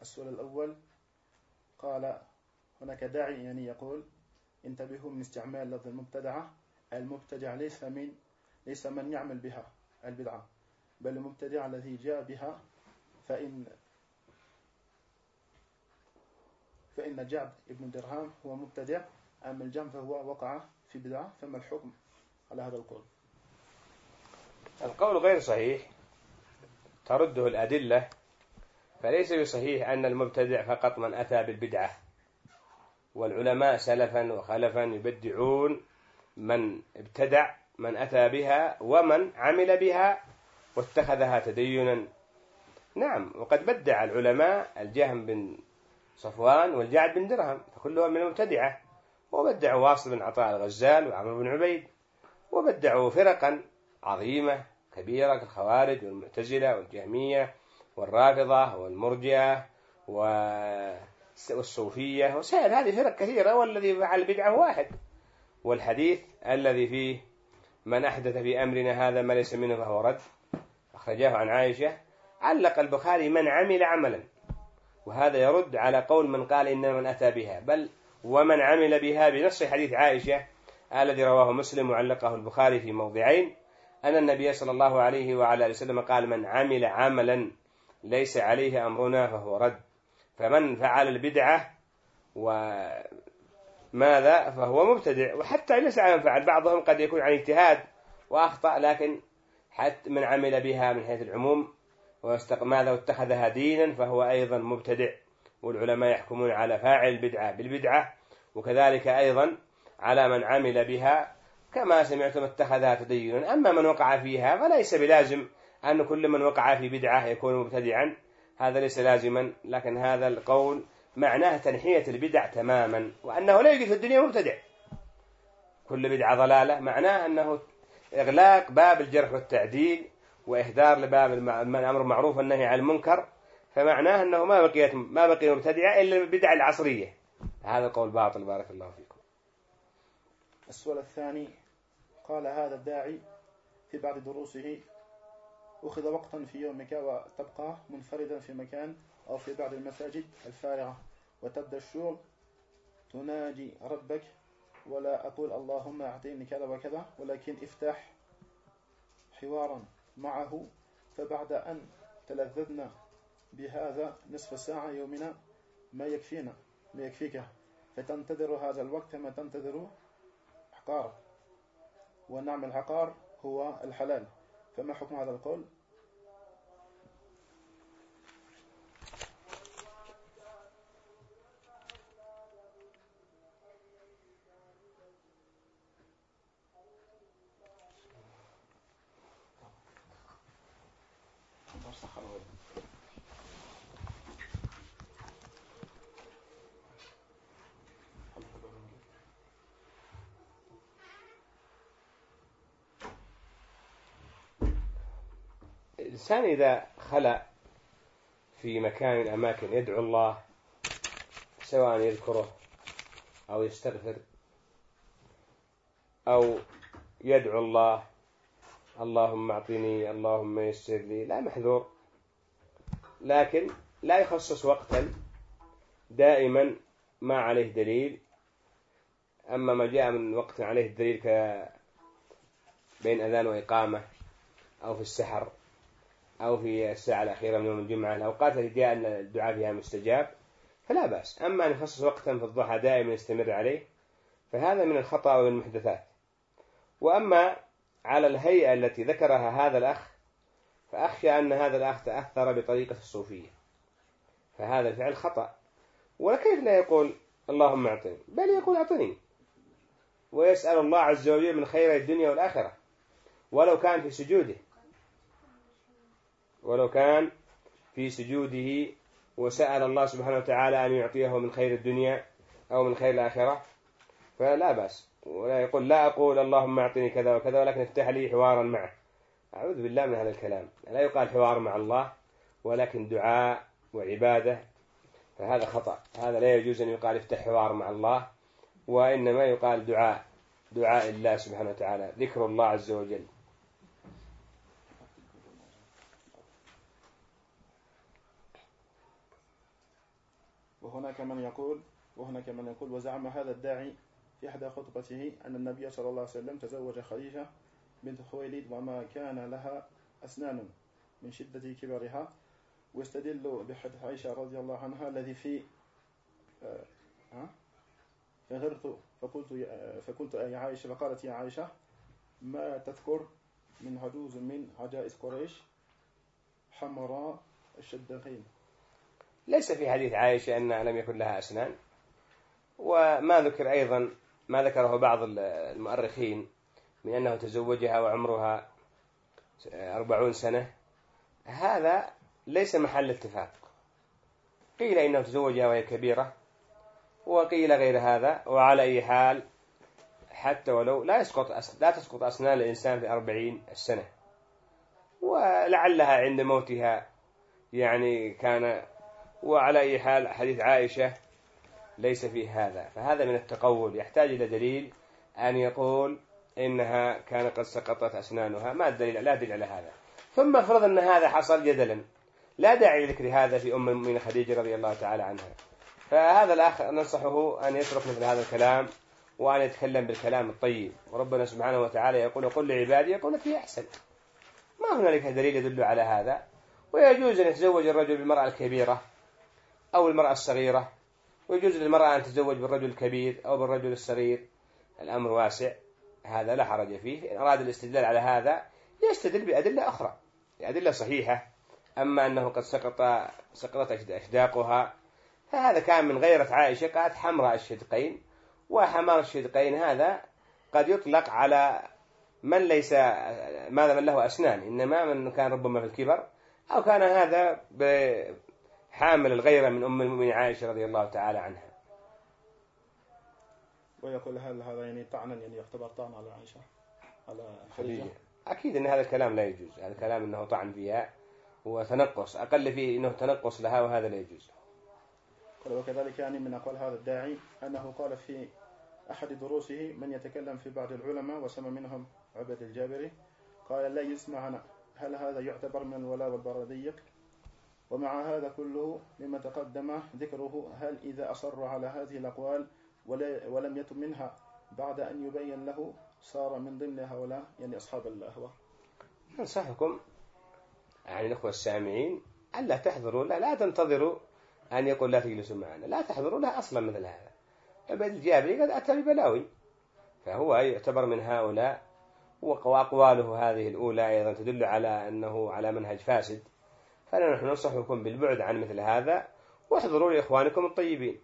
السؤال الأول قال هناك داعي يعني يقول انتبهوا من استعمال لفظ المبتدعة. المبتدع ليس من يعمل بها البدعة، بل المبتدع الذي جاء بها. فإن جعد ابن درهم هو مبتدع، أما الجهم فهو وقع في بدعة. فما الحكم على هذا القول؟ القول غير صحيح، ترده الأدلة، فليس بصحيح أن المبتدع فقط من أتى بالبدعة، والعلماء سلفا وخلفا يبدعون من ابتدع، من أتى بها ومن عمل بها واتخذها تدينا. نعم، وقد بدع العلماء الجهم بن صفوان والجعد بن درهم، فكلهم من المبتدعة، وبدعوا واصل بن عطاء الغزال وعمرو بن عبيد، وبدعوا فرقا عظيمة كبيرة كالخوارج والمعتزلة والجهمية والرافضة والمرجئة والصوفية وسائر هذه فرق كثيرة، والذي فعل بدعة واحد. والحديث الذي فيه من أحدث في أمرنا هذا ما ليس منه فهو رد، أخرجاه عن عائشة، علق البخاري من عمل عملا، وهذا يرد على قول من قال إن من أتى بها، بل ومن عمل بها بنص حديث عائشة الذي رواه مسلم وعلقه البخاري في موضعين، أن النبي صلى الله عليه وعلى آله وسلم قال من عمل عملا ليس عليه أمرنا فهو رد. فمن فعل البدعة وماذا فهو مبتدع، وحتى ليس عن فعل، بعضهم قد يكون عن اجتهاد وأخطأ، لكن حتى من عمل بها من حيث العموم ماذا واتخذها دينا فهو أيضا مبتدع. والعلماء يحكمون على فاعل البدعة بالبدعة، وكذلك أيضا على من عمل بها كما سمعتم اتخذها تدينا. أما من وقع فيها فليس بلازم أن كل من وقع في بدعة يكون مبتدعا، هذا ليس لازما، لكن هذا القول معناه تنحية البدع تماما، وأنه لا يوجد في الدنيا مبتدع، كل بدعة ضلالة، معناه أنه إغلاق باب الجرح والتعديل وإهدار لباب الأمر معروف والنهي عن المنكر، فمعناه أنه ما بقي مبتدع إلا البدع العصرية. هذا القول باطل، بارك الله فيكم. السؤال الثاني قال هذا الداعي في بعض دروسه أخذ وقتا في يومك وتبقى منفردا في مكان أو في بعض المساجد الفارغة، وتبدأ الشغل تناجي ربك، ولا أقول اللهم أعطيني كذا وكذا، ولكن افتح حوارا معه. فبعد أن تلذذنا بهذا نصف ساعة يومنا ما يكفيك، فتنتظر هذا الوقت كما تنتظر حقار، ونعم الحقار هو الحلال. فما حكم هذا القول؟ الإنسان إذا خلأ في مكان من الأماكن يدعو الله، سواء يذكره أو يستغفر أو يدعو الله اللهم أعطني، اللهم يسر لي، لا محذور، لكن لا يخصص وقتا دائما ما عليه دليل. أما ما جاء من وقت عليه الدليل بين أذان وإقامة أو في السحر أو في الساعة الأخيرة من يوم الجمعة، الأوقات التي جاء الدعاء فيها مستجاب فلا بأس. أما أن يخصص وقتا في الضحى دائما يستمر عليه فهذا من الخطأ ومن المحدثات. وأما على الهيئة التي ذكرها هذا الأخ فأخشى أن هذا الأخ تأثر بطريقة الصوفية، فهذا الفعل خطأ. وكيف لا يقول اللهم أعطني، بل يقول أعطني، ويسأل الله عز وجل من خير الدنيا والآخرة، ولو كان في سجوده وسأل الله سبحانه وتعالى أن يعطيه من خير الدنيا أو من خير الآخرة فلا بأس. ولا يقول لا أقول اللهم أعطني كذا وكذا ولكن افتح لي حوارا معه، أعوذ بالله من هذا الكلام. لا يقال حوار مع الله ولكن دعاء وعبادة، فهذا خطأ. هذا لا يجوز أن يقال افتح حوار مع الله، وإنما يقال دعاء الله سبحانه وتعالى، ذكر الله عز وجل. وهناك من يقول وزعم هذا الداعي في إحدى خطبته أن النبي صلى الله عليه وسلم تزوج خديجة بنت خويلد وما كان لها أسنان من شدة كبرها، ويستدل بحديث عائشة رضي الله عنها الذي في فغرت فقلت يا عائشة، فقالت يا عائشة ما تذكر من عجوز من عجائز قريش حمراء الشدقين. ليس في حديث عائشة أن لم يكن لها أسنان، وما ذكر أيضا ما ذكره بعض المؤرخين من أنه تزوجها وعمرها 40 سنة، هذا ليس محل اتفاق. قيل إنه تزوجها وهي كبيرة، وقيل غير هذا. وعلى أي حال حتى ولو لا تسقط أسنان الإنسان في 40 سنة، ولعلها عند موتها يعني كان. وعلى أي حال حديث عائشة ليس فيه هذا، فهذا من التقول يحتاج إلى دليل أن يقول إنها كان قد سقطت أسنانها. ما الدليل؟ لا دليل على هذا. ثم افرض أن هذا حصل جدلا، لا داعي لذكر هذا في أم المؤمنين خديجة رضي الله تعالى عنها. فهذا الأخ ننصحه أن يترك مثل هذا الكلام وأن يتكلم بالكلام الطيب. وربنا سبحانه وتعالى يقول قل لعبادي يقول في أحسن. ما هنالك دليل يدل على هذا. ويجوز أن يتزوج الرجل بالمرأة الكبيرة أو المرأة الصغيرة، ويجوز للمرأة أن تتزوج بالرجل الكبير أو بالرجل الصغير، الأمر واسع، هذا لا حرج فيه. إن أراد الاستدلال على هذا يستدل بأدلة أخرى، بأدلة صحيحة. أما أنه قد سقطت أشداقها، فهذا كان من غيرة عائشة، قالت حمراء الشدقين. وحمار الشدقين هذا قد يطلق على من ليس من له أسنان، إنما من كان ربما في الكبر، أو كان هذا حامل الغيرة من أم المؤمنين عائشة رضي الله تعالى عنها. ويقول هل هذا يعني طعنا، يعني يعتبر طعن على عائشة على خديجة؟ أكيد أن هذا الكلام لا يجوز، هذا الكلام أنه طعن فيها وتنقص، أقل فيه أنه تنقص لها، وهذا لا يجوز. وكذلك يعني من أقوال هذا الداعي أنه قال في أحد دروسه من يتكلم في بعض العلماء وسمى منهم عبد الجابري، قال لا يسمعنا، هل هذا يعتبر من الولاء والبرادية؟ ومع هذا كله مما تقدم ذكره، هل إذا أصر على هذه الأقوال ولم يتم منها بعد أن يبين له صار من ضمن هؤلاء يعني أصحاب الأهواء؟ ننصحكم يعني الأخوة السامعين ألا تحضروا، لا تنتظروا أن يقول لا تجلسوا معنا، لا تحضروا له أصلا مثل هذا. عبد الجابري قد أتى ببلاوي، فهو يعتبر من هؤلاء، وأقواله هذه الأولى أيضا تدل على أنه على منهج فاسد. فنحن ننصحكم بالبعد عن مثل هذا، واحضروا لإخوانكم الطيبين.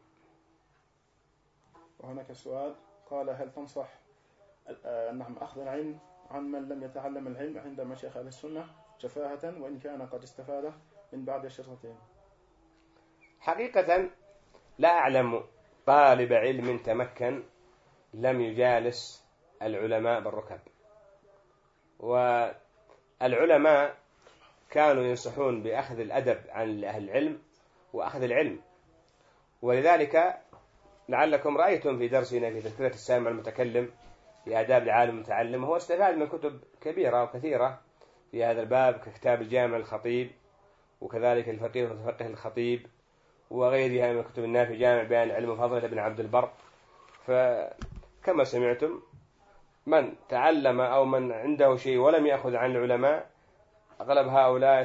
وهناك سؤال قال هل تنصح نعم أخذ العلم عن من لم يتعلم العلم عند مشايخ أهل السنة شفاهة وإن كان قد استفاد من بعد الشرطين؟ حقيقة لا أعلم طالب علم تمكن لم يجالس العلماء بالركب، والعلماء كانوا ينصحون بأخذ الأدب عن أهل العلم وأخذ العلم. ولذلك لعلكم رأيتم في درسنا في تذكرة السامع المتكلم في آداب العالم المتعلم، هو استفاد من كتب كبيرة وكثيرة في هذا الباب، ككتاب الجامع الخطيب، وكذلك الفقيه والمتفقه الخطيب، وغيرها من كتب النافع جامع بيان العلم وفضله ابن عبد البر. فكما سمعتم من تعلم أو من عنده شيء ولم يأخذ عن العلماء أغلب هؤلاء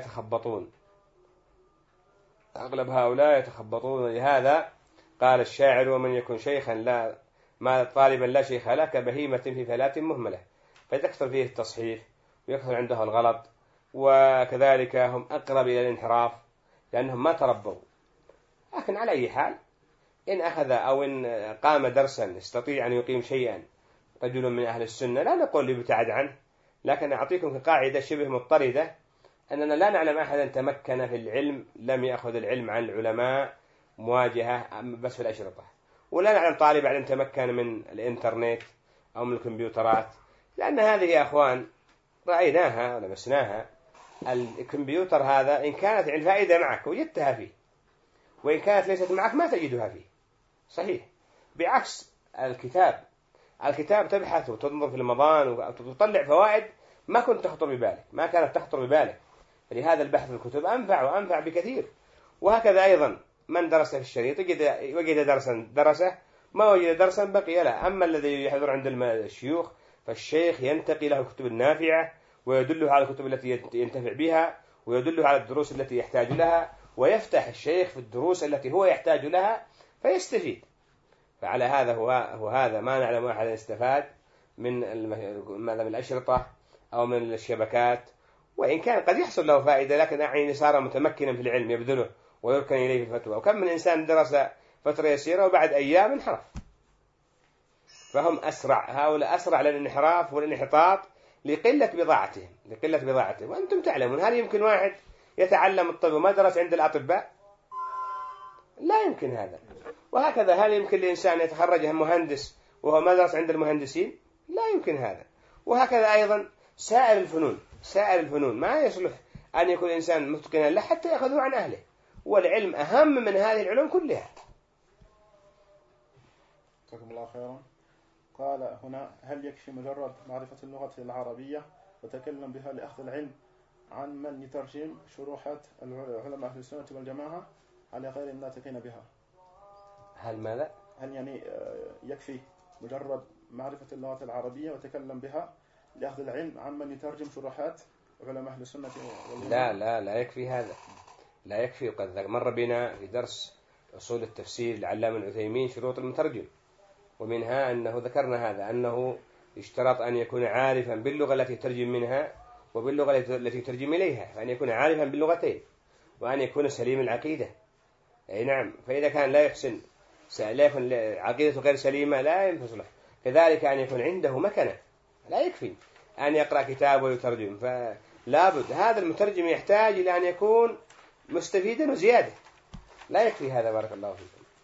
يتخبطون. لهذا قال الشاعر ومن يكن شيخا طالبا لا شيخ له كبهيمة في فلاة مهملة، فتكثر فيه التصحيف ويكثر عنده الغلط، وكذلك هم أقرب إلى الانحراف لأنهم ما تربوا. لكن على أي حال إن أخذ أو إن قام درسا يستطيع أن يقيم شيئا رجل من أهل السنة، لا نقول ليبتعد عنه، لكن أعطيكم كقاعدة شبه مضطردة أننا لا نعلم أحدا تمكن في العلم لم يأخذ العلم عن العلماء مواجهة بس في الأشرطة، ولا نعلم طالب علم تمكن من الإنترنت أو من الكمبيوترات، لأن هذه يا أخوان رأيناها ولمسناها. الكمبيوتر هذا إن كانت الفائدة معك وجدتها فيه، وإن كانت ليست معك ما تجدها فيه، صحيح. بعكس الكتاب تبحث وتنظر في المضان وتطلع فوائد ما كنت تخطر ببالك، ما كانت تخطر ببالك. فلهذا البحث في الكتب أنفع بكثير. وهكذا أيضا من درس في الشريط وجد درسا درسه، ما وجد درسا بقي له. أما الذي يحضر عند الشيوخ فالشيخ ينتقي له الكتب النافعة ويدله على الكتب التي ينتفع بها ويدله على الدروس التي يحتاج لها، ويفتح الشيخ في الدروس التي هو يحتاج لها فيستفيد. فعلى هذا هذا ما نعلم أحد استفاد من الأشرطة أو من الشبكات، وإن كان قد يحصل له فائدة، لكن يعني صار متمكنا في العلم يبذله ويركن إليه في الفتوى. وكم من إنسان درس فترة يسيرة وبعد أيام انحرف. فهم هؤلاء أسرع للانحراف والانحطاط لقلة بضاعتهم. وأنتم تعلمون، هل يمكن واحد يتعلم الطب وما درس عند الأطباء؟ لا يمكن هذا. وهكذا هل يمكن لإنسان يتخرج مهندس وهو ما درس عند المهندسين؟ لا يمكن هذا. وهكذا أيضا سائر الفنون ما يصلح أن يكون إنسان متقنا له حتى يأخذه عن أهله، والعلم أهم من هذه العلوم كلها. جزاكم الله خيرا. قال هنا: هل يكفي مجرد معرفة اللغة العربية وتكلم بها لأخذ العلم عن من يترجم شروحات علماء أهل السنة والجماعة على غير الناطقين بها؟ هل يعني يكفي مجرد معرفة اللغة العربية وتكلم بها لأخذ العلم عن من يترجم شروحات علماء أهل السنة والجماعة؟ لا يكفي هذا، لا يكفي. وقد مر بنا في درس أصول التفسير العلامة العثيمين شروط المترجم، ومنها أنه ذكرنا هذا، أنه يشترط أن يكون عارفا باللغة التي يترجم منها وباللغة التي يترجم إليها، فأن يكون عارفا باللغتين، وأن يكون سليم العقيدة. أي نعم. فإذا كان لا يحسن عقيدته غير سليمة لا ينفصله. كذلك أن يكون عنده مكنة، لا يكفي أن يقرأ كتاب ويترجم، فلا بد هذا المترجم يحتاج إلى أن يكون مستفيدا وزيادة. لا يكفي هذا. بارك الله فيكم.